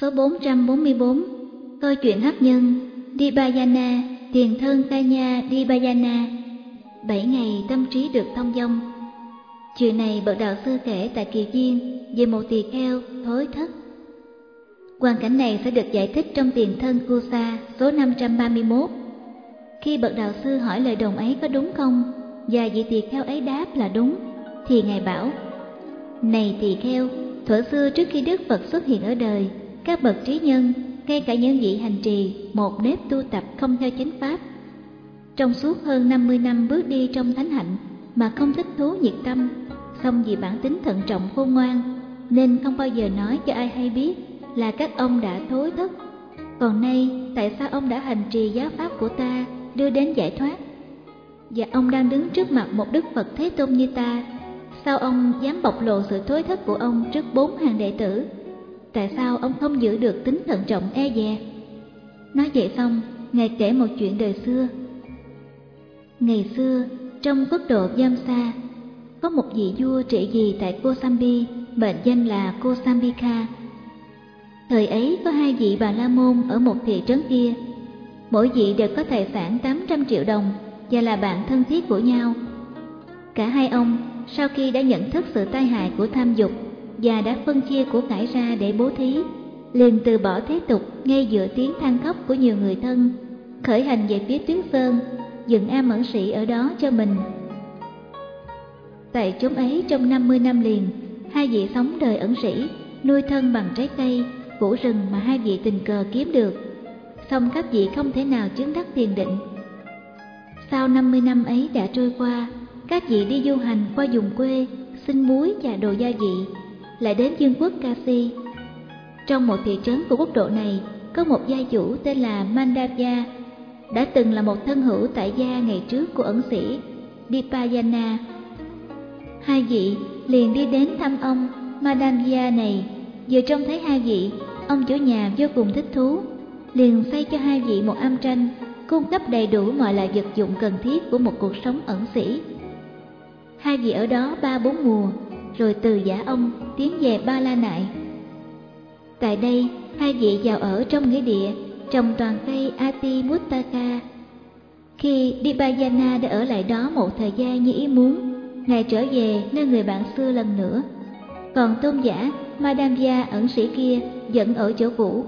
Số 444. Câu chuyện hấp nhân Dipayana, tiền thân Kanya Dipayana. 7 ngày tâm trí được thông dong. Chuyện này bậc đạo sư kể tại Kỳ Duyên về một tỳ kheo thối thất. Hoàn cảnh này sẽ được giải thích trong tiền thân Kusa số 531. Khi bậc đạo sư hỏi lời đồn ấy có đúng không, và vị tỳ kheo ấy đáp là đúng, thì ngài bảo: này tỳ kheo, thuở xưa trước khi Đức Phật xuất hiện ở đời, các bậc trí nhân, ngay cả những vị hành trì một nếp tu tập không theo chánh pháp, trong suốt hơn 50 năm bước đi trong thánh hạnh mà không thích thú nhiệt tâm, song vì bản tính thận trọng khôn ngoan nên không bao giờ nói cho ai hay biết là các ông đã thối thất. Còn nay tại sao ông đã hành trì giáo pháp của ta đưa đến giải thoát, và ông đang đứng trước mặt một Đức Phật Thế Tôn như ta, sao ông dám bộc lộ sự thối thất của ông trước 4 hàng đệ tử? Tại sao ông không giữ được tính thận trọng e dè? Nói vậy xong, ngài kể một chuyện đời xưa. Ngày xưa, trong quốc độ Vamsa, có một vị vua trị vì tại Kosambi, mệnh danh là Kosambika. Thời ấy có 2 vị Bà La Môn ở một thị trấn kia, mỗi vị đều có tài sản 800 triệu đồng và là bạn thân thiết của nhau. Cả hai ông sau khi đã nhận thức sự tai hại của tham dục và đã phân chia của cải ra để bố thí, liền từ bỏ thế tục ngay giữa tiếng than khóc của nhiều người thân, khởi hành về phía Tuyết Sơn, dựng am ẩn sĩ ở đó cho mình. Tại chốn ấy trong 50 năm liền, 2 vị sống đời ẩn sĩ, nuôi thân bằng trái cây, củ rừng mà 2 vị tình cờ kiếm được, song các vị không thể nào chứng đắc thiền định. Sau 50 năm ấy đã trôi qua, các vị đi du hành qua vùng quê, xin muối và đồ gia vị, lại đến vương quốc Kasi. Trong một thị trấn của quốc độ này, có một gia chủ tên là Mandavya, đã từng là một thân hữu tại gia ngày trước của ẩn sĩ Dipayana. 2 vị liền đi đến thăm ông Mandavya này. Vừa trông thấy 2 vị, ông chủ nhà vô cùng thích thú, liền xây cho 2 vị một am tranh, cung cấp đầy đủ mọi loại vật dụng cần thiết của một cuộc sống ẩn sĩ. 2 vị ở đó 3-4 mùa, rồi từ giả ông tiến về Ba La Nại. Tại đây, 2 vị vào ở trong nghĩa địa trồng toàn cây Ati Muttaka. Khi Dipayana đã ở lại đó một thời gian như ý muốn, ngài trở về nơi người bạn xưa lần nữa. Còn tôn giả Madhavya ẩn sĩ kia vẫn ở chỗ cũ.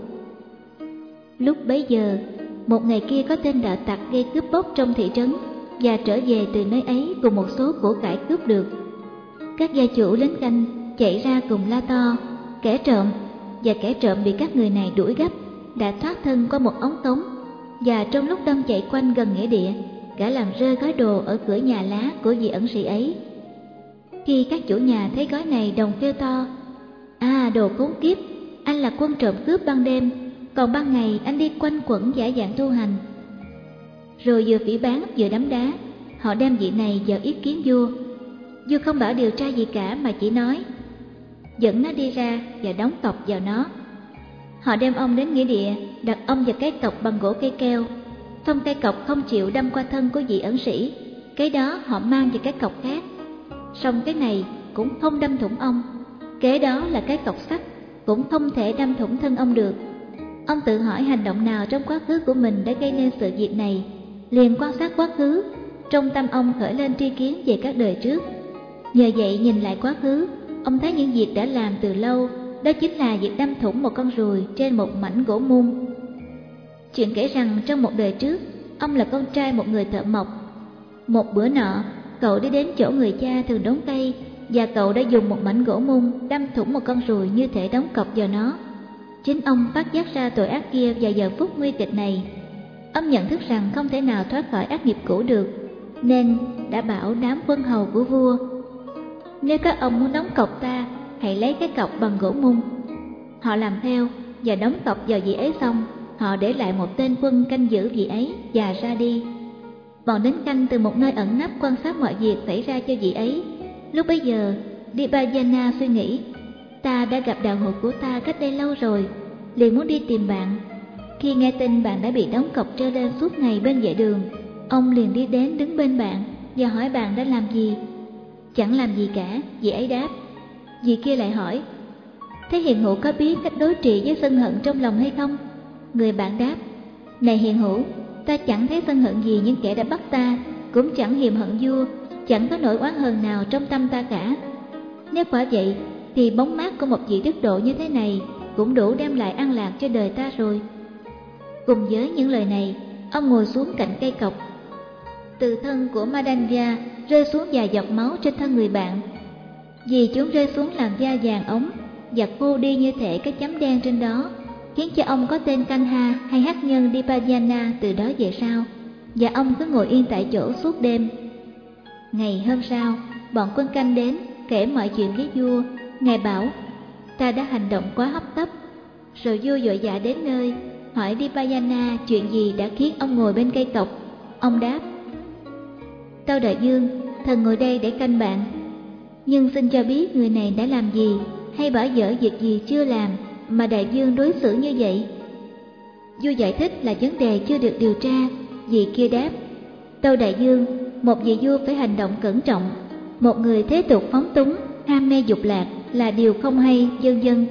Lúc bấy giờ, một ngày kia có tên đạo tặc gây cướp bóc trong thị trấn và trở về từ nơi ấy cùng một số của cải cướp được. Các gia chủ lính canh chạy ra cùng la to kẻ trộm, và kẻ trộm bị các người này đuổi gấp đã thoát thân qua một ống cống, và trong lúc đang chạy quanh gần nghĩa địa, gã làm rơi gói đồ ở cửa nhà lá của vị ẩn sĩ ấy. Khi các chủ nhà thấy gói này, đồng kêu to: à, đồ khốn kiếp, anh là quân trộm cướp ban đêm, còn ban ngày anh đi quanh quẩn giả dạng tu hành. Rồi vừa phỉ báng vừa đấm đá, họ đem vị này vào ý kiến vua. Vua không bảo điều tra gì cả mà chỉ nói: dẫn nó đi ra và đóng cọc vào nó. Họ đem ông đến nghĩa địa, đặt ông vào cái cọc bằng gỗ cây keo. Xong cây cọc không chịu đâm qua thân của vị ẩn sĩ, cái đó họ mang vào cái cọc khác. Xong cái này cũng không đâm thủng ông, kế đó là cái cọc sắt, cũng không thể đâm thủng thân ông được. Ông tự hỏi hành động nào trong quá khứ của mình đã gây nên sự việc này, liền quan sát quá khứ, trong tâm ông khởi lên tri kiến về các đời trước. Nhờ vậy nhìn lại quá khứ, ông thấy những việc đã làm từ lâu, đó chính là việc đâm thủng một con ruồi trên một mảnh gỗ mung. Chuyện kể rằng trong một đời trước, ông là con trai một người thợ mộc. Một bữa nọ, cậu đi đến chỗ người cha thường đốn cây, và cậu đã dùng một mảnh gỗ mung đâm thủng một con ruồi như thể đóng cọc vào nó. Chính ông phát giác ra tội ác kia vào giờ phút nguy kịch này. Ông nhận thức rằng không thể nào thoát khỏi ác nghiệp cũ được, nên đã bảo đám quân hầu của vua: nếu các ông muốn đóng cọc ta, hãy lấy cái cọc bằng gỗ mung. Họ làm theo và đóng cọc vào vị ấy xong, họ để lại một tên quân canh giữ vị ấy và ra đi. Bọn lính canh từ một nơi ẩn nấp quan sát mọi việc xảy ra cho vị ấy. Lúc bấy giờ, Dipayana suy nghĩ: ta đã gặp đạo hữu của ta cách đây lâu rồi, liền muốn đi tìm bạn. Khi nghe tin bạn đã bị đóng cọc treo lên suốt ngày bên vệ đường, ông liền đi đến đứng bên bạn và hỏi bạn đã làm gì. Chẳng làm gì cả, vị ấy đáp. Vị kia lại hỏi: Thế Hiền Hữu có biết cách đối trị với sân hận trong lòng hay không? Người bạn đáp: Này Hiền Hữu, ta chẳng thấy sân hận gì những kẻ đã bắt ta, cũng chẳng hiềm hận vua, chẳng có nỗi oán hờn nào trong tâm ta cả. Nếu quả vậy thì bóng mát của một vị đức độ như thế này cũng đủ đem lại an lạc cho đời ta rồi. Cùng với những lời này, ông ngồi xuống cạnh cây cọc. Từ thân của Madanya rơi xuống vài giọt máu trên thân người bạn. Vì chúng rơi xuống làn da vàng ống và khô đi như thể cái chấm đen trên đó, khiến cho ông có tên Kanha hay hắc nhân Dipayana từ đó về sau, và ông cứ ngồi yên tại chỗ suốt đêm. Ngày hôm sau, bọn quân canh đến kể mọi chuyện với vua. Ngài bảo: Ta đã hành động quá hấp tấp. Rồi vua vội vã đến nơi, hỏi Dipayana chuyện gì đã khiến ông ngồi bên cây cọc. Ông đáp: Tâu đại vương, thần ngồi đây để canh bạn, nhưng xin cho biết người này đã làm gì hay bỏ dở việc gì chưa làm mà đại vương đối xử như vậy. Vua giải thích là vấn đề chưa được điều tra. Vị kia đáp: Tâu đại vương, một vị vua phải hành động cẩn trọng. Một người thế tục phóng túng, ham mê dục lạc là điều không hay, vân vân.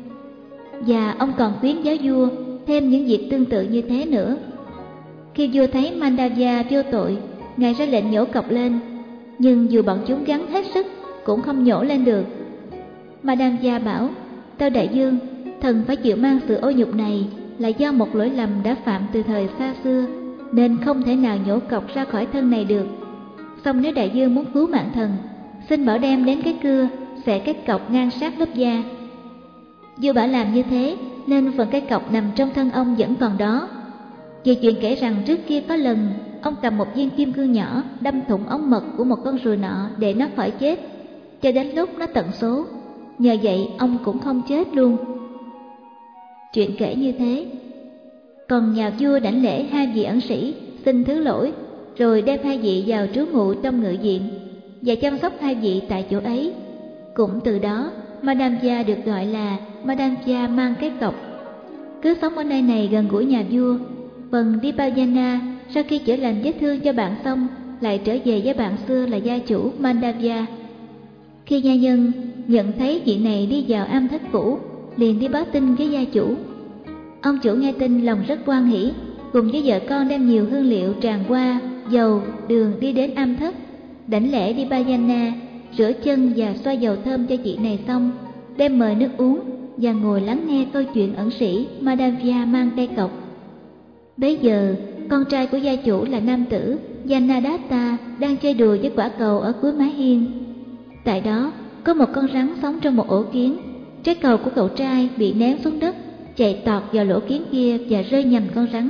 Và ông còn khuyến giáo vua thêm những việc tương tự như thế nữa. Khi vua thấy Mandava vô tội, ngài ra lệnh nhổ cọc lên, nhưng dù bọn chúng gắng hết sức cũng không nhổ lên được. Mandava bảo: Tâu đại vương, thần phải chịu mang sự ô nhục này là do một lỗi lầm đã phạm từ thời xa xưa, nên không thể nào nhổ cọc ra khỏi thân này được. Song nếu đại vương muốn cứu mạng thần, xin bảo đem đến cái cưa xẻ cái cọc ngang sát lớp da. Vua bảo làm như thế, nên phần cái cọc nằm trong thân ông vẫn còn đó. Vì chuyện kể rằng trước kia có lần ông cầm một viên kim cương nhỏ đâm thủng ống mật của một con ruồi nọ để nó khỏi chết, cho đến lúc nó tận số. Nhờ vậy ông cũng không chết luôn. Chuyện kể như thế. Còn nhà vua đảnh lễ hai vị ẩn sĩ, xin thứ lỗi, rồi đem hai vị vào trú ngụ trong ngự viện và chăm sóc hai vị tại chỗ ấy. Cũng từ đó, Madanya được gọi là Madanya mang cái cọc. Cứ sống ở nơi này gần gũi nhà vua. Phần Dipayana sau khi chữa lành vết thương cho bạn xong, lại trở về với bạn xưa là gia chủ Mandava. Khi gia nhân nhận thấy vị này đi vào am thất cũ, liền đi báo tin với gia chủ. Ông chủ nghe tin lòng rất hoan hỉ, cùng với vợ con đem nhiều hương liệu tràng hoa, dầu, đường đi đến am thất, đảnh lễ Dipayana, rửa chân và xoa dầu thơm cho chị này xong, đem mời nước uống và ngồi lắng nghe câu chuyện ẩn sĩ Madhavya mang cây cọc. Bấy giờ, con trai của gia chủ là nam tử Janadatta đang chơi đùa với quả cầu ở cuối mái hiên. Tại đó, có một con rắn sống trong một ổ kiến. Trái cầu của cậu trai bị ném xuống đất, chạy tọt vào lỗ kiến kia và rơi nhầm con rắn.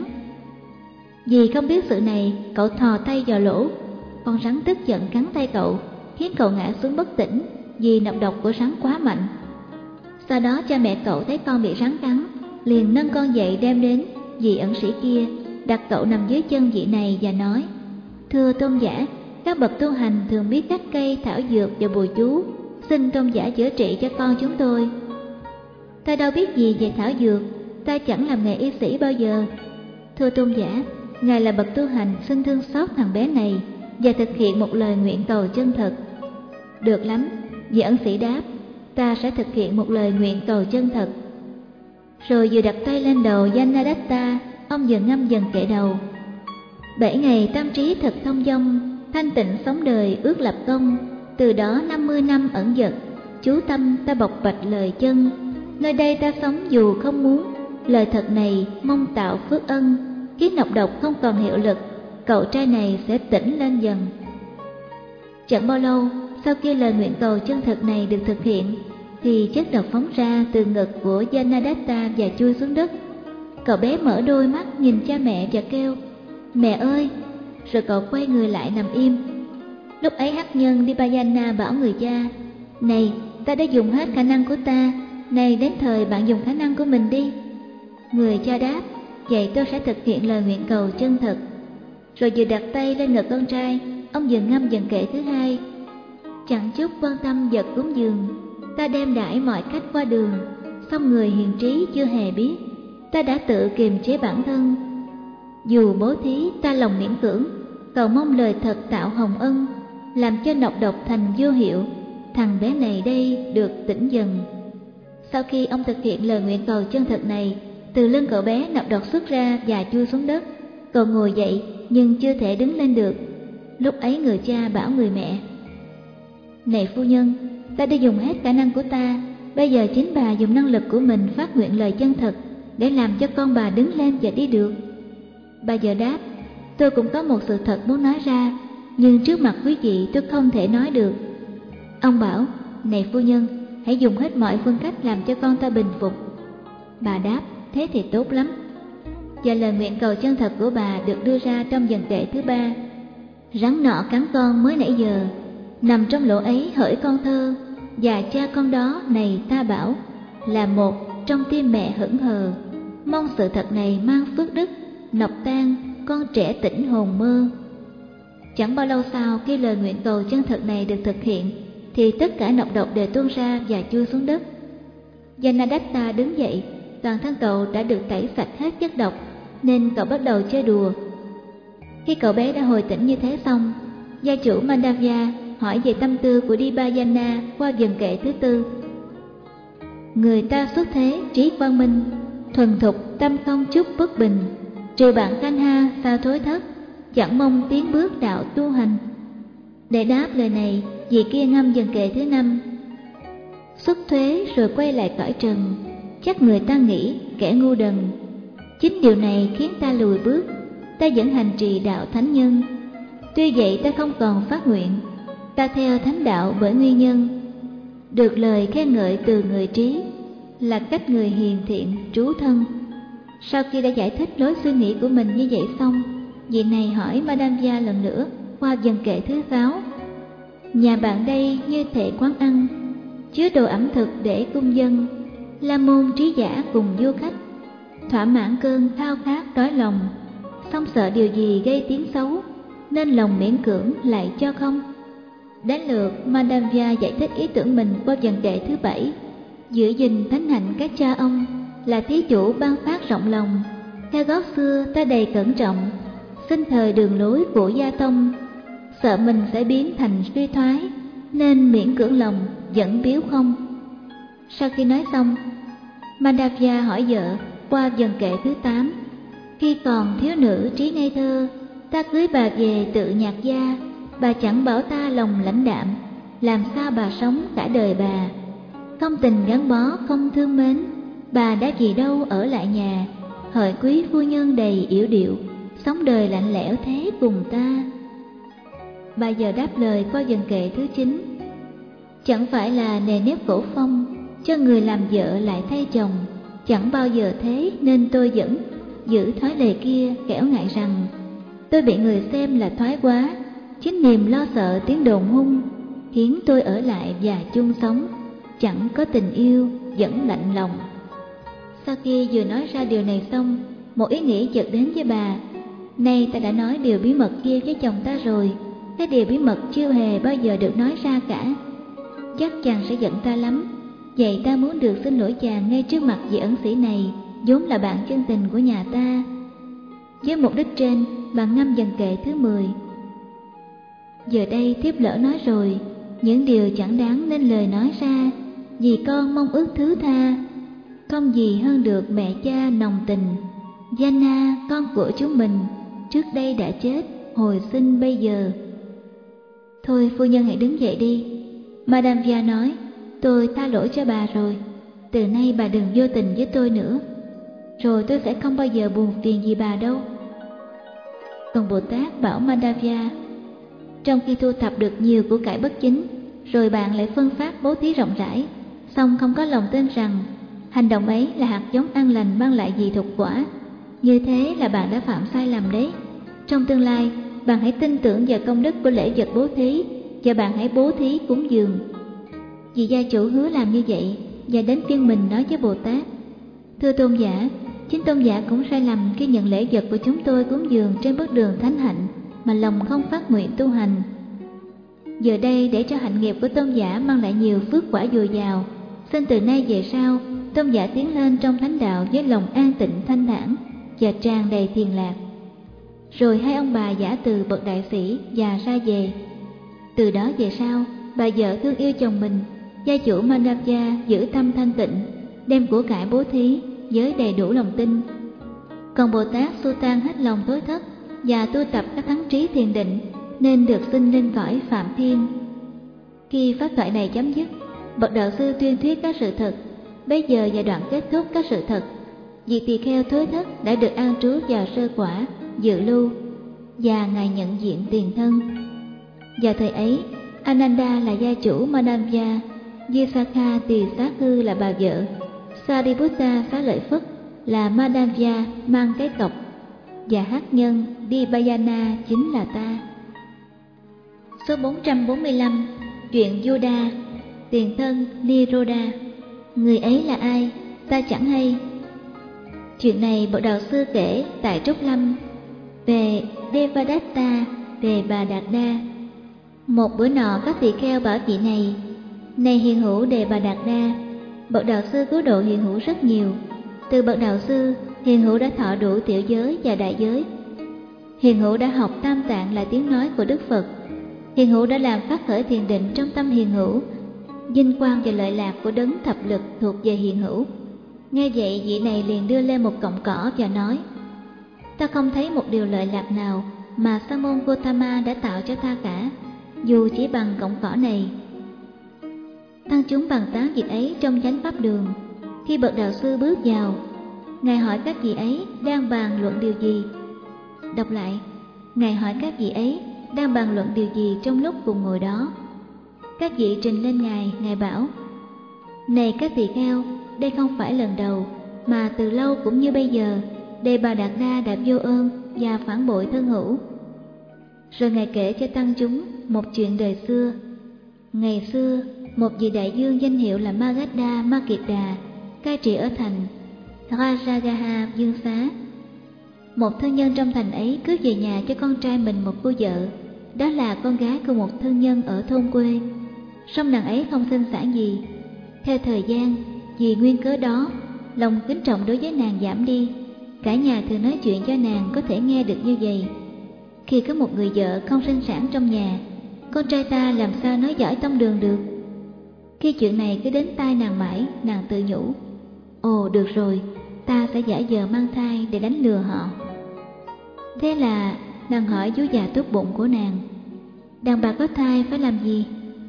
Vì không biết sự này, cậu thò tay vào lỗ. Con rắn tức giận cắn tay cậu, khiến cậu ngã xuống bất tỉnh vì nọc độc của rắn quá mạnh. Sau đó cha mẹ cậu thấy con bị rắn cắn, liền nâng con dậy đem đến vị ẩn sĩ kia, đặt cậu nằm dưới chân vị này và nói: Thưa tôn giả, các bậc tu hành thường biết các cây, thảo dược và bùa chú, xin tôn giả chữa trị cho con chúng tôi. Ta đâu biết gì về thảo dược, ta chẳng làm nghề y sĩ bao giờ. Thưa tôn giả, ngài là bậc tu hành, xin thương xót thằng bé này và thực hiện một lời nguyện cầu chân thật. Được lắm, vị ẩn sĩ đáp, ta sẽ thực hiện một lời nguyện cầu chân thật. Rồi vừa đặt tay lên đầu Janadatta, ông vừa ngâm dần kệ đầu: 7 ngày tâm trí thật thông dong, thanh tịnh sống đời ước lập công. Từ đó 50 năm ẩn dật, chú tâm ta bộc bạch lời chân. Nơi đây ta sống dù không muốn, lời thật này mong tạo phước ân. Khi nọc độc không còn hiệu lực, cậu trai này sẽ tỉnh lên dần. Chẳng bao lâu, sau khi lời nguyện cầu chân thật này được thực hiện, thì chất độc phóng ra từ ngực của Janadatta và chui xuống đất. Cậu bé mở đôi mắt nhìn cha mẹ và kêu: Mẹ ơi! Rồi cậu quay người lại nằm im. Lúc ấy hắc nhân Dipayana bảo người cha: Này, ta đã dùng hết khả năng của ta, này đến thời bạn dùng khả năng của mình đi. Người cha đáp: Vậy tôi sẽ thực hiện lời nguyện cầu chân thật. Rồi vừa đặt tay lên ngực con trai, ông vừa ngâm dần kệ thứ hai: Chẳng chút quan tâm vật cúng dường, ta đem đãi mọi khách qua đường, song người hiền trí chưa hề biết, ta đã tự kiềm chế bản thân. Dù bố thí ta lòng miễn cưỡng, cầu mong lời thật tạo hồng ân, làm cho nọc độc thành vô hiệu, thằng bé này đây được tỉnh dần. Sau khi ông thực hiện lời nguyện cầu chân thật này, từ lưng cậu bé nọc độc xuất ra và chui xuống đất. Cậu ngồi dậy nhưng chưa thể đứng lên được. Lúc ấy người cha bảo người mẹ: "Này phu nhân, ta đã dùng hết khả năng của ta, bây giờ chính bà dùng năng lực của mình phát nguyện lời chân thật để làm cho con bà đứng lên và đi được." Bà vợ đáp: "Tôi cũng có một sự thật muốn nói ra, nhưng trước mặt quý vị tôi không thể nói được." Ông bảo: "Này phu nhân, hãy dùng hết mọi phương cách làm cho con ta bình phục." Bà đáp: "Thế thì tốt lắm." Và lời nguyện cầu chân thật của bà được đưa ra trong dần kệ thứ 3. Rắn nọ cắn con mới nãy giờ, nằm trong lỗ ấy hỡi con thơ, và cha con đó này ta bảo là một trong tim mẹ hững hờ. Mong sự thật này mang phước đức, nọc tan con trẻ tỉnh hồn mơ. Chẳng bao lâu sau khi lời nguyện cầu chân thật này được thực hiện, thì tất cả nọc độc đều tuôn ra và chui xuống đất. Janadatta đứng dậy, toàn thân cậu đã được tẩy sạch hết chất độc, nên cậu bắt đầu chơi đùa. Khi cậu bé đã hồi tỉnh như thế xong, gia chủ Mandavya hỏi về tâm tư của Dibajana qua dần kệ thứ 4. Người ta xuất thế trí quang minh, thuần thục tâm không chút bất bình, trừ bạn Kanha sao thối thất, chẳng mong tiến bước đạo tu hành. Để đáp lời này, vị kia ngâm dần kệ thứ 5. Xuất thuế rồi quay lại cõi trần, chắc người ta nghĩ kẻ ngu đần. Chính điều này khiến ta lùi bước, ta vẫn hành trì đạo thánh nhân. Tuy vậy ta không còn phát nguyện, ta theo thánh đạo bởi nguyên nhân. Được lời khen ngợi từ người trí, là cách người hiền thiện trú thân. Sau khi đã giải thích lối suy nghĩ của mình như vậy xong, vị này hỏi Madhavya lần nữa qua dần kệ thứ 6. Nhà bạn đây như thể quán ăn, chứa đồ ẩm thực để cung dân, la môn trí giả cùng du khách, thỏa mãn cơn thao khát đói lòng, xong sợ điều gì gây tiếng xấu, nên lòng miễn cưỡng lại cho không. Đến lượt Madhavya giải thích ý tưởng mình qua dần kệ thứ 7. Giữ gìn thánh hạnh các cha ông, là thí chủ ban phát rộng lòng. Theo gót xưa ta đầy cẩn trọng, xin thời đường lối của gia tông. Sợ mình sẽ biến thành suy thoái, nên miễn cưỡng lòng vẫn biếu không. Sau khi nói xong, Mandavya hỏi vợ qua dần kệ thứ 8. Khi còn thiếu nữ trí ngây thơ, ta cưới bà về tự nhạc gia. Bà chẳng bảo ta lòng lãnh đạm, làm sao bà sống cả đời bà. Không tình gắn bó không thương mến, bà đã gì đâu ở lại nhà. Hỡi quý phu nhân đầy yểu điệu, sống đời lạnh lẽo thế cùng ta. Bà giờ đáp lời qua dần kệ thứ 9. Chẳng phải là nề nếp cổ phong, cho người làm vợ lại thay chồng. Chẳng bao giờ thế nên tôi vẫn giữ thói lề kia, kẻo ngại rằng tôi bị người xem là thoái quá. Chính niềm lo sợ tiếng đồn hung khiến tôi ở lại và chung sống. Chẳng có tình yêu, vẫn lạnh lòng. Sau khi vừa nói ra điều này xong, một ý nghĩ chợt đến với bà. Nay ta đã nói điều bí mật kia với chồng ta rồi, cái điều bí mật chưa hề bao giờ được nói ra cả. Chắc chàng sẽ giận ta lắm. Vậy ta muốn được xin lỗi chàng ngay trước mặt vị ẩn sĩ này, vốn là bạn chân tình của nhà ta. Với mục đích trên, bà ngâm dần kệ thứ 10. Giờ đây thiếp lỡ nói rồi, những điều chẳng đáng nên lời nói ra, vì con mong ước thứ tha. Không gì hơn được mẹ cha nồng tình. Jana con của chúng mình, trước đây đã chết, hồi sinh bây giờ. Thôi phu nhân hãy đứng dậy đi. Madhavya nói, tôi tha lỗi cho bà rồi. Từ nay bà đừng vô tình với tôi nữa, rồi tôi sẽ không bao giờ buồn phiền gì bà đâu. Còn Bồ Tát bảo Madhavya, trong khi thu thập được nhiều của cải bất chính, rồi bạn lại phân phát bố thí rộng rãi, song không có lòng tin rằng hành động ấy là hạt giống an lành mang lại dị thục quả. Như thế là bạn đã phạm sai lầm đấy. Trong tương lai, bạn hãy tin tưởng vào công đức của lễ vật bố thí, và bạn hãy bố thí cúng dường. Vì gia chủ hứa làm như vậy, và đến phiên mình nói với Bồ Tát, thưa tôn giả, chính tôn giả cũng sai lầm khi nhận lễ vật của chúng tôi cúng dường trên bước đường thánh hạnh, mà lòng không phát nguyện tu hành. Giờ đây để cho hạnh nghiệp của tôn giả mang lại nhiều phước quả dồi dào, xin từ nay về sau, tôn giả tiến lên trong thánh đạo với lòng an tịnh thanh thản và tràn đầy thiền lạc. Rồi hai ông bà giả từ bậc đại sĩ và ra về. Từ đó về sau, bà vợ thương yêu chồng mình, gia chủ Mandavya giữ tâm thanh tịnh, đem của cải bố thí với đầy đủ lòng tin. Còn Bồ Tát Sutan hết lòng tối thất và tu tập các thắng trí thiền định nên được sinh lên cõi Phạm Thiên. Khi pháp thoại này chấm dứt, bậc đạo sư tuyên thuyết các sự thật. Bây giờ giai đoạn kết thúc các sự thật, vị tỳ kheo thối thất đã được an trú vào sơ quả, dự lưu, và ngài nhận diện tiền thân. Vào thời ấy, Ananda là gia chủ Madhavya, Visakha Tỳ Xá Cư là bà vợ, Sariputta Xá Lợi Phất là Madhavya mang cái cọc, và hát nhân Dipayana chính là ta. Số 445, chuyện Yoda, tiền thân Niroda. Người ấy là ai? Ta chẳng hay. Chuyện này bậc đạo sư kể tại Trúc Lâm về Devadatta, về Bà Đạt Đa. Một bữa nọ các tỳ kheo bảo vị này: này hiền hữu Đề Bà Đạt Đa, bậc đạo sư cứu độ hiền hữu rất nhiều. Từ bậc đạo sư, hiền hữu đã thọ đủ tiểu giới và đại giới. Hiền hữu đã học tam tạng là tiếng nói của Đức Phật. Hiền hữu đã làm phát khởi thiền định trong tâm hiền hữu. Vinh quang và lợi lạc của đấng thập lực thuộc về hiền hữu. Nghe vậy, vị này liền đưa lên một cọng cỏ và nói: ta không thấy một điều lợi lạc nào mà Sa môn Gotama đã tạo cho ta cả, dù chỉ bằng cọng cỏ này. Tăng chúng bàn tán việc ấy trong chánh pháp đường. Khi bậc đạo sư bước vào, ngài hỏi các vị ấy đang bàn luận điều gì. Đọc lại: ngài hỏi các vị ấy đang bàn luận điều gì trong lúc cùng ngồi đó. Các vị trình lên ngài bảo: này các tỳ kheo, đây không phải lần đầu, mà từ lâu cũng như bây giờ, Đề Bà Đạt Đa đã vô ơn và phản bội thân hữu. Rồi ngài kể cho tăng chúng một chuyện đời xưa. Ngày xưa, một vị đại vương danh hiệu là Magadha Makeda cai trị ở thành Rajagaha Dương Xá. Một thân nhân trong thành ấy cướp về nhà cho con trai mình một cô vợ, đó là con gái của một thân nhân ở thôn quê. Song nàng ấy không sinh sản gì. Theo thời gian, vì nguyên cớ đó, lòng kính trọng đối với nàng giảm đi. Cả nhà thường nói chuyện cho nàng có thể nghe được như vậy: khi có một người vợ không sinh sản trong nhà, con trai ta làm sao nói giỏi tông đường được. Khi chuyện này cứ đến tai nàng mãi, nàng tự nhủ: ồ được rồi, ta sẽ giả vờ mang thai để đánh lừa họ. Thế là nàng hỏi vú già tốt bụng của nàng: đàn bà có thai phải làm gì?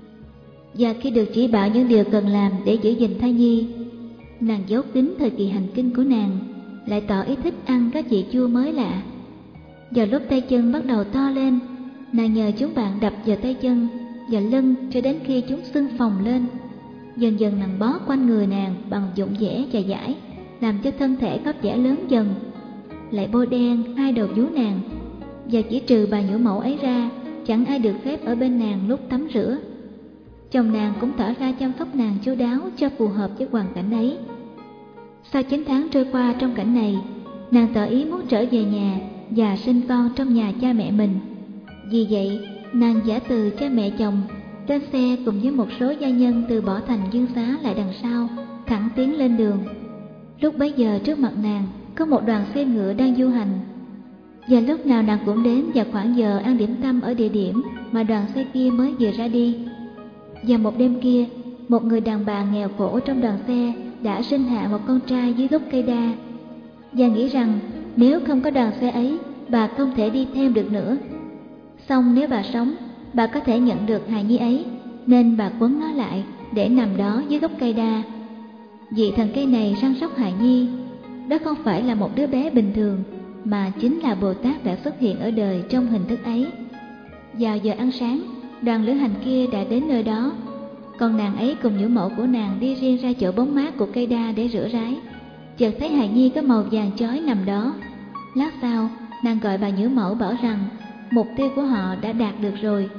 Và khi được chỉ bảo những điều cần làm để giữ gìn thai nhi, nàng giấu kín thời kỳ hành kinh của nàng, lại tỏ ý thích ăn các vị chua mới lạ. Vào lúc tay chân bắt đầu to lên, nàng nhờ chúng bạn đập vào tay chân và lưng cho đến khi chúng sưng phồng lên. Dần dần nàng bó quanh người nàng bằng dụng vẽ và dải, làm cho thân thể có vẻ lớn dần. Lại bôi đen hai đầu vú nàng, và chỉ trừ bà nhũ mẫu ấy ra, chẳng ai được phép ở bên nàng lúc tắm rửa. Chồng nàng cũng tỏ ra chăm sóc nàng chu đáo cho phù hợp với hoàn cảnh ấy. Sau 9 tháng trôi qua trong cảnh này, nàng tỏ ý muốn trở về nhà và sinh con trong nhà cha mẹ mình. Vì vậy, nàng giả từ cha mẹ chồng trên xe cùng với một số gia nhân từ bỏ thành Dương Xá lại đằng sau, thẳng tiến lên đường. Lúc bấy giờ trước mặt nàng có một đoàn xe ngựa đang du hành, và lúc nào nàng cũng đến vào khoảng giờ ăn điểm tâm ở địa điểm mà đoàn xe kia mới vừa ra đi. Và một đêm kia, một người đàn bà nghèo khổ trong đoàn xe đã sinh hạ một con trai dưới gốc cây đa, và nghĩ rằng nếu không có đoàn xe ấy, bà không thể đi thêm được nữa. Song nếu bà sống, bà có thể nhận được hài nhi ấy, nên bà quấn nó lại để nằm đó dưới gốc cây đa. Vị thần cây này săn sóc hài nhi, đó không phải là một đứa bé bình thường, mà chính là Bồ Tát đã xuất hiện ở đời trong hình thức ấy. Vào giờ ăn sáng, đoàn lữ hành kia đã đến nơi đó, còn nàng ấy cùng nhũ mẫu của nàng đi riêng ra chỗ bóng mát của cây đa để rửa ráy. Chợt thấy hài nhi có màu vàng chói nằm đó. Lát sau, nàng gọi bà nhũ mẫu bảo rằng mục tiêu của họ đã đạt được rồi.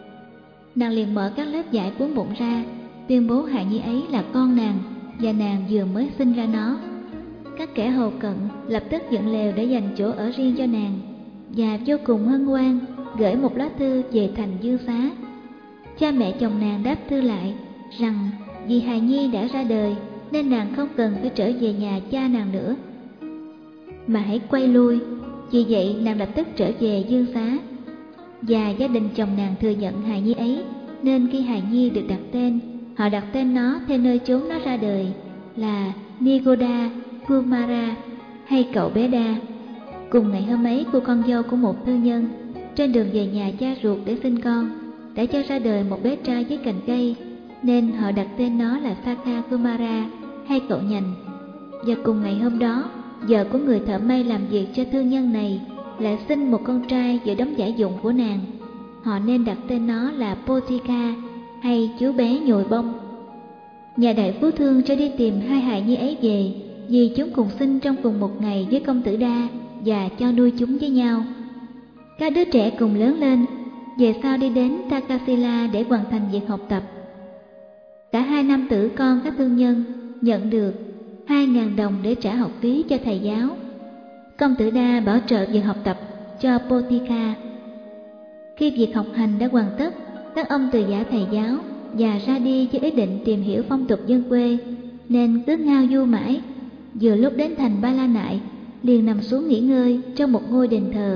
Nàng liền mở các lớp vải cuốn bụng ra, tuyên bố hài nhi ấy là con nàng, và nàng vừa mới sinh ra nó. Các kẻ hầu cận lập tức dựng lều để dành chỗ ở riêng cho nàng, và vô cùng hân hoan gửi một lá thư về thành Dương Xá. Cha mẹ chồng nàng đáp thư lại rằng vì hài nhi đã ra đời nên nàng không cần phải trở về nhà cha nàng nữa, mà hãy quay lui. Vì vậy nàng lập tức trở về Dương Xá, và gia đình chồng nàng thừa nhận hài nhi ấy, nên khi hài nhi được đặt tên, họ đặt tên nó theo nơi chốn nó ra đời, là Nigoda Kumara hay cậu bé Đa. Cùng ngày hôm ấy, cô con dâu của một thương nhân trên đường về nhà cha ruột để sinh con đã cho ra đời một bé trai dưới cành cây, nên họ đặt tên nó là Sakha Kumara hay cậu nhành. Và cùng ngày hôm đó, vợ của người thợ may làm việc cho thương nhân này lại sinh một con trai giữa đống giải dụng của nàng. Họ nên đặt tên nó là Potika hay chú bé nhồi bông. Nhà đại phú thương cho đi tìm hai hài nhi ấy về, vì chúng cùng sinh trong cùng một ngày với công tử Đa và cho nuôi chúng với nhau. Các đứa trẻ cùng lớn lên, về sau đi đến Takasila để hoàn thành việc học tập. Cả hai nam tử con các thương nhân nhận được 2.000 đồng để trả học phí cho thầy giáo. Công tử Đa bảo trợ việc học tập cho Potika. Khi việc học hành đã hoàn tất, các ông từ giả thầy giáo và ra đi với ý định tìm hiểu phong tục dân quê, nên cứ ngao du mãi. Vừa lúc đến thành Ba La Nại, liền nằm xuống nghỉ ngơi trong một ngôi đền thờ.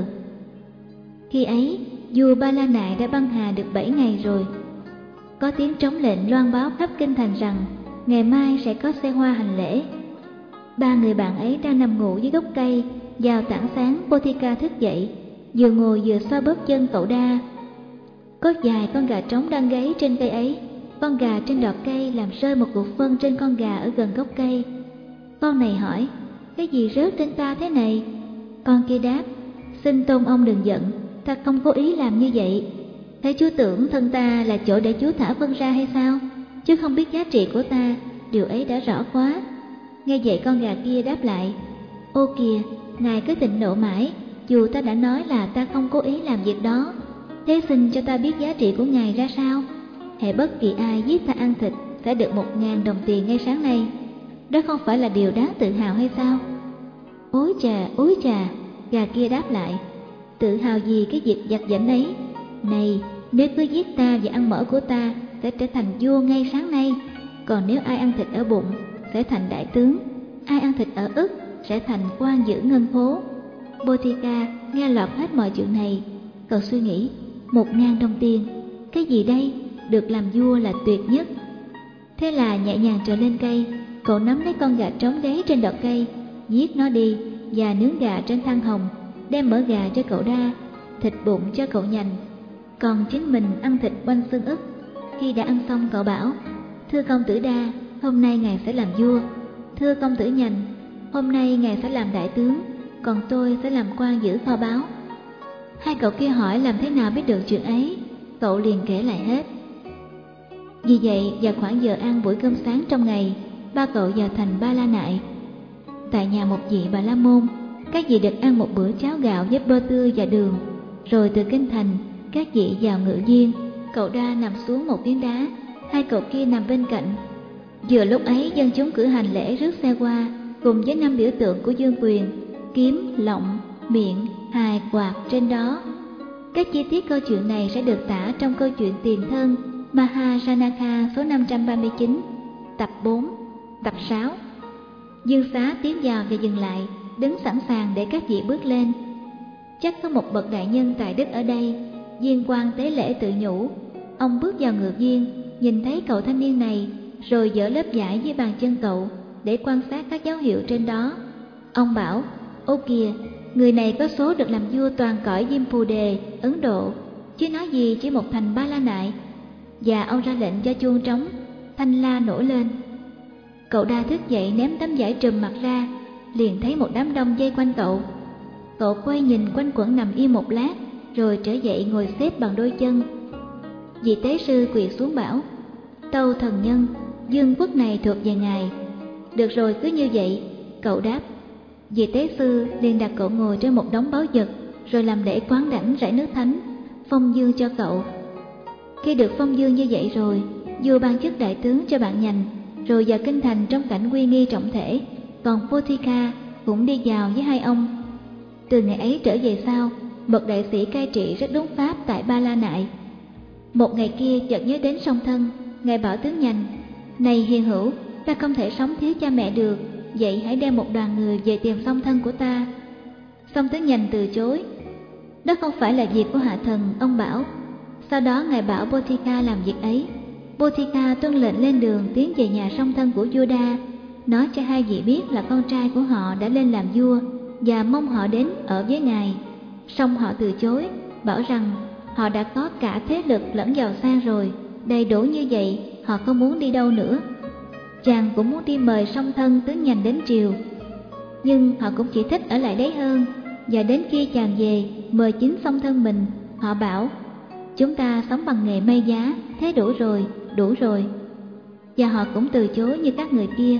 Khi ấy, vua Ba La Nại đã băng hà được 7 ngày rồi. Có tiếng trống lệnh loan báo khắp kinh thành rằng ngày mai sẽ có xe hoa hành lễ. Ba người bạn ấy đang nằm ngủ dưới gốc cây. Vào tảng sáng, Potika thức dậy, vừa ngồi vừa xoa bóp chân cậu Đa. Có vài con gà trống đang gáy trên cây ấy. Con gà trên đọt cây làm rơi một cục phân trên con gà ở gần gốc cây. Con này hỏi, cái gì rớt trên ta thế này? Con kia đáp, xin tôn ông đừng giận, ta không cố ý làm như vậy. Thế chú tưởng thân ta là chỗ để chú thả phân ra hay sao? Chứ không biết giá trị của ta, điều ấy đã rõ quá. Nghe vậy con gà kia đáp lại, ô kìa, ngài cứ thịnh nộ mãi, dù ta đã nói là ta không cố ý làm việc đó. Thế xin cho ta biết giá trị của ngài ra sao? Hễ bất kỳ ai giết ta ăn thịt sẽ được 1.000 đồng tiền ngay sáng nay. Đó không phải là điều đáng tự hào hay sao? Ối chà, gà kia đáp lại, tự hào gì cái việc vặt vãnh ấy? Này, nếu cứ giết ta và ăn mỡ của ta sẽ trở thành vua ngay sáng nay. Còn nếu ai ăn thịt ở bụng sẽ thành đại tướng, ai ăn thịt ở ức sẽ thành quan giữ ngân phố. Potika nghe lọt hết mọi chuyện này, cậu suy nghĩ, 1.000 đồng tiền, cái gì đây? Được làm vua là tuyệt nhất. Thế là nhẹ nhàng trèo lên cây, cậu nắm lấy con gà trống gáy trên đọt cây, giết nó đi và nướng gà trên than hồng, đem mỡ gà cho cậu Đa, thịt bụng cho cậu nhành, còn chính mình ăn thịt quanh xương ức. Khi đã ăn xong, cậu bảo, thưa công tử Đa, hôm nay ngài sẽ làm vua. Thưa công tử nhành, hôm nay ngài sẽ làm đại tướng, còn tôi sẽ làm quan giữ kho báu. Hai cậu kia hỏi làm thế nào biết được chuyện ấy, cậu liền kể lại hết. Vì vậy, vào khoảng giờ ăn buổi cơm sáng trong ngày, ba cậu vào thành Ba La Nại. Tại nhà một vị Bà La Môn, các vị được ăn một bữa cháo gạo với bơ tươi và đường. Rồi từ kinh thành, các vị vào ngự viên. Cậu Đa nằm xuống một phiến đá, hai cậu kia nằm bên cạnh. Vừa lúc ấy, dân chúng cử hành lễ rước xe qua, cùng với 5 biểu tượng của vương quyền: kiếm, lọng, miệng, hài, quạt trên đó. Các chi tiết câu chuyện này sẽ được tả trong câu chuyện Tiền Thân Mahajanaka số 539, tập 4, tập 6. Dương Xá tiến vào và dừng lại, đứng sẵn sàng để các vị bước lên. Chắc có một bậc đại nhân tài đức ở đây. Viên quan tế lễ tự nhủ. Ông bước vào ngự viên, nhìn thấy cậu thanh niên này, rồi dỡ lớp vải dưới bàn chân cậu để quan sát các dấu hiệu trên đó. Ông bảo, ô kìa, người này có số được làm vua toàn cõi Diêm Phù Đề, Ấn Độ, chứ nói gì chỉ một thành Ba La Nại. Và ông ra lệnh cho chuông trống, thanh la nổi lên. Cậu Đa thức dậy ném tấm vải trùm mặt ra, liền thấy một đám đông vây quanh cậu. Cậu quay nhìn quanh quẩn nằm im một lát, rồi trở dậy ngồi xếp bằng đôi chân. Vị tế sư quỳ xuống bảo, tâu thần nhân, vương quốc này thuộc về ngài. Được rồi, cứ như vậy, cậu đáp. Vị tế sư liền đặt cậu ngồi trên một đống báu vật, rồi làm lễ quán đảnh rải nước thánh, phong dương cho cậu. Khi được phong dương như vậy rồi, vua ban chức đại tướng cho bạn nhành, rồi vào kinh thành trong cảnh uy nghi trọng thể. Còn Potika cũng đi vào với hai ông. Từ ngày ấy trở về sau, bậc đại sĩ cai trị rất đúng pháp tại Ba La Nại. Một ngày kia chợt nhớ đến song thân, ngài bảo tướng nhành, này hiền hữu, ta không thể sống thiếu cha mẹ được, vậy hãy đem một đoàn người về tìm song thân của ta. Song tướng nhành từ chối, đó không phải là việc của hạ thần, ông bảo. Sau đó ngài bảo Potika làm việc ấy. Potika tuân lệnh lên đường tiến về nhà song thân của vua Đa. nói cho hai vị biết là con trai của họ đã lên làm vua và mong họ đến ở với ngài. Song họ từ chối, bảo rằng họ đã có cả thế lực lẫn giàu sang rồi, đầy đủ như vậy họ không muốn đi đâu nữa. Chàng cũng muốn đi mời song thân tướng nhành đến triều, nhưng họ cũng chỉ thích ở lại đấy hơn. Và đến khi chàng về mời chính song thân mình, họ bảo chúng ta sống bằng nghề may giá, thế đủ rồi, đủ rồi. Và họ cũng từ chối như các người kia.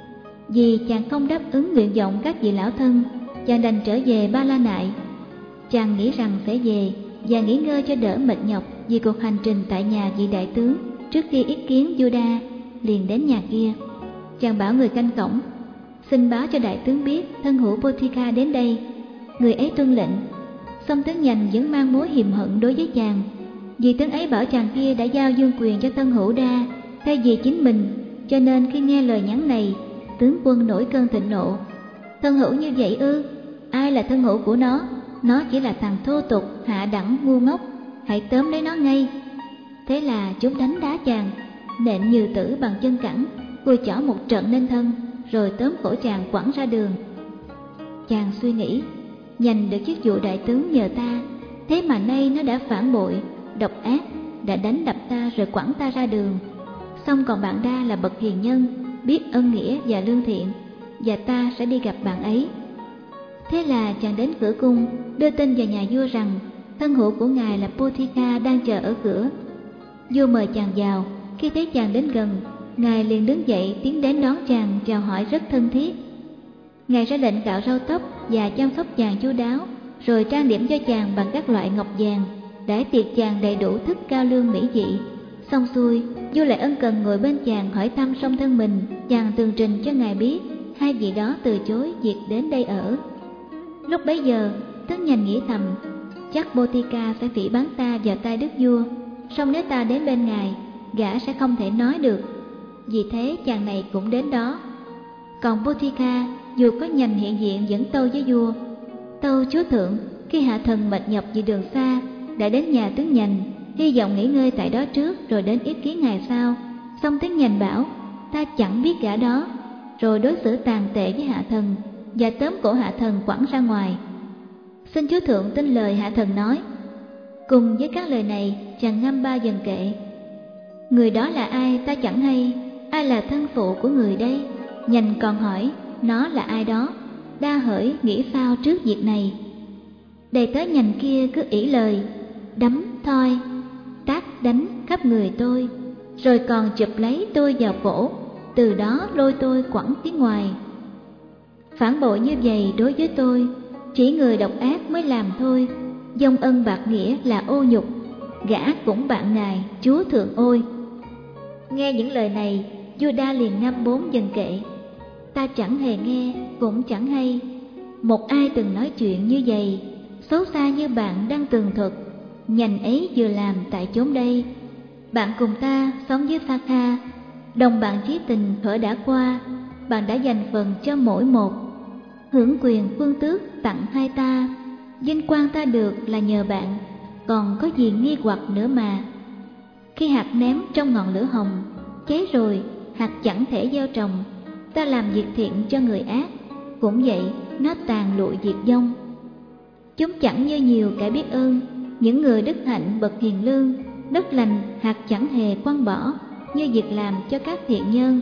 Vì chàng không đáp ứng nguyện vọng các vị lão thân, chàng đành trở về Ba La Nại. Chàng nghĩ rằng sẽ về và nghỉ ngơi cho đỡ mệt nhọc vì cuộc hành trình tại nhà vị đại tướng trước khi yết kiến Juda. Liền đến nhà kia, chàng bảo người canh cổng: xin báo cho đại tướng biết thân hữu Botica đến đây. Người ấy tuân lệnh. Song tướng nhành vẫn mang mối hiềm hận đối với chàng, vì tướng ấy bảo chàng kia đã giao vương quyền cho thân hữu Đa thay vì chính mình, cho nên khi nghe lời nhắn này, tướng quân nổi cơn thịnh nộ. Thân hữu như vậy ư? Ai là thân hữu của nó? Nó chỉ là thằng thô tục, hạ đẳng, ngu ngốc, hãy tóm lấy nó ngay. Thế là chúng đánh đá chàng, nện Nhừ Tử bằng chân cẳng, cùi chỏ một trận lên thân, rồi tóm cổ chàng quẳng ra đường. Chàng suy nghĩ, nhành được chức vụ đại tướng nhờ ta, thế mà nay nó đã phản bội, độc ác, đã đánh đập ta rồi quẳng ta ra đường. Xong còn bạn Đa là bậc hiền nhân, biết ân nghĩa và lương thiện, và ta sẽ đi gặp bạn ấy. Thế là chàng đến cửa cung, đưa tin vào nhà vua rằng thân hữu của ngài là Botica đang chờ ở cửa. Vua mời chàng vào. Khi thấy chàng đến gần, ngài liền đứng dậy tiến đến đón chàng, chào hỏi rất thân thiết. Ngài ra lệnh cạo râu tóc và chăm sóc chàng chu đáo, rồi trang điểm cho chàng bằng các loại ngọc vàng, đãi tiệc chàng đầy đủ thức cao lương mỹ vị. Xong xuôi, vua lại ân cần ngồi bên chàng hỏi thăm song thân mình. Chàng tường trình cho ngài biết hai vị đó từ chối việc đến đây ở. Lúc bấy giờ, tướng nhành nghĩ thầm, chắc Botica sẽ phỉ báng ta vào tay đức vua, song nếu ta đến bên ngài, gã sẽ không thể nói được. Vì thế chàng này cũng đến đó. Còn Botica dù có nhành hiện diện vẫn tâu với vua: tâu chúa thượng, khi hạ thần mệt nhọc vì đường xa, đã đến nhà tướng nhành, hy vọng nghỉ ngơi tại đó trước rồi đến yết kiến ngài sau. Song tướng nhành bảo ta chẳng biết gã đó, rồi đối xử tàn tệ với hạ thần và tóm cổ hạ thần quẳng ra ngoài. Xin chúa thượng tin lời hạ thần nói. Cùng với các lời này, chàng ngâm 3 dần kệ. Người đó là ai ta chẳng hay, ai là thân phụ của người đây? Nhành còn hỏi nó là ai đó. Đa hỡi nghĩ sao trước việc này? Đầy tớ nhành kia cứ ỷ lời, đấm thoi tát đánh khắp người tôi, rồi còn chụp lấy tôi vào cổ, từ đó lôi tôi quẳng phía ngoài. Phản bội như vậy đối với tôi, chỉ người độc ác mới làm thôi. Dông ân bạc nghĩa là ô nhục, gã cũng bạn ngài chúa thượng ôi. Nghe những lời này, vua Đa liền ngâm 4 dần kệ. Ta chẳng hề nghe, cũng chẳng hay một ai từng nói chuyện như vậy, xấu xa như bạn đang tường thuật. Nhành ấy vừa làm tại chốn đây. Bạn cùng ta sống với Pha Kha, đồng bạn chí tình thuở đã qua. Bạn đã dành phần cho mỗi một, hưởng quyền vương tước tặng hai ta. Vinh quang ta được là nhờ bạn, còn có gì nghi hoặc nữa mà. Khi hạt ném trong ngọn lửa hồng, cháy rồi hạt chẳng thể gieo trồng. Ta làm việc thiện cho người ác, cũng vậy nó tàn lụi diệt vong. Chúng chẳng như nhiều kẻ biết ơn, những người đức hạnh bậc hiền lương. Đất lành hạt chẳng hề quăng bỏ, như việc làm cho các thiện nhân.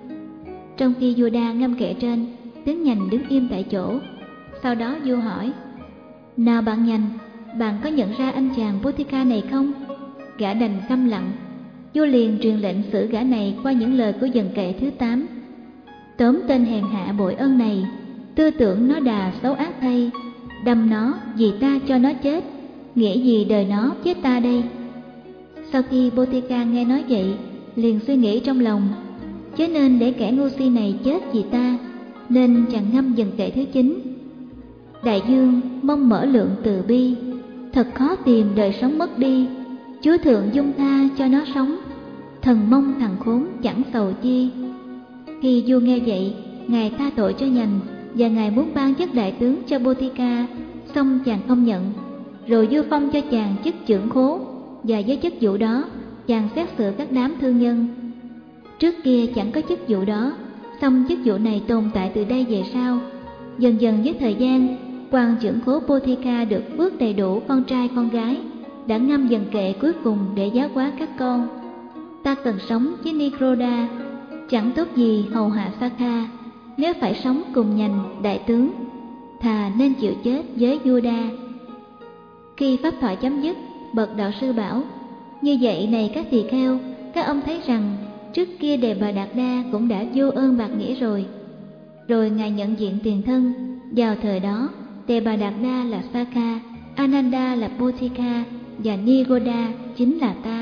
Trong khi vua Đa ngâm kệ trên, tướng nhành đứng im tại chỗ. Sau đó vua hỏi: nào bạn nhành, bạn có nhận ra anh chàng Botica này không? Gã đành câm lặng. Vua liền truyền lệnh xử gã này qua những lời của dần kệ thứ 8. Tóm tên hèn hạ bội ân này, tư tưởng nó đà xấu ác thay. Đâm nó vì ta cho nó chết, nghĩa gì đời nó chết ta đây? Sau khi Botica nghe nói vậy, liền suy nghĩ trong lòng: chớ nên để kẻ ngu si này chết vì ta, nên chàng ngâm dần kệ thứ 9. Đại dương mong mở lượng từ bi, thật khó tìm đời sống mất đi. Chúa thượng dung tha cho nó sống, thần mong thằng khốn chẳng sầu chi. Khi vua nghe vậy, ngài tha tội cho nhành, và ngài muốn ban chức đại tướng cho Botica, song chàng không nhận. Rồi vua phong cho chàng chức trưởng khố, và với chức vụ đó chàng xét xử các đám thương nhân. Trước kia chẳng có chức vụ đó, Song chức vụ này tồn tại từ đây về sau. Dần dần với thời gian, quan trưởng khố Bothika được phước đầy đủ con trai con gái, đã ngâm dần kệ cuối cùng để giáo hóa các con. Ta cần sống với Nikroda, chẳng tốt gì hầu hạ Sakha. Nếu phải sống cùng nhành đại tướng, thà nên chịu chết với Juda. Khi pháp thoại chấm dứt, bậc đạo sư bảo: như vậy này các tỳ kheo, các ông thấy rằng trước kia Đề Bà Đạt Đa cũng đã vô ơn bạc nghĩa rồi. Rồi ngài nhận diện tiền thân. Vào thời đó, Đề Bà Đạt Đa là Sakha, Ananda là Bothika và Nigoda chính là ta.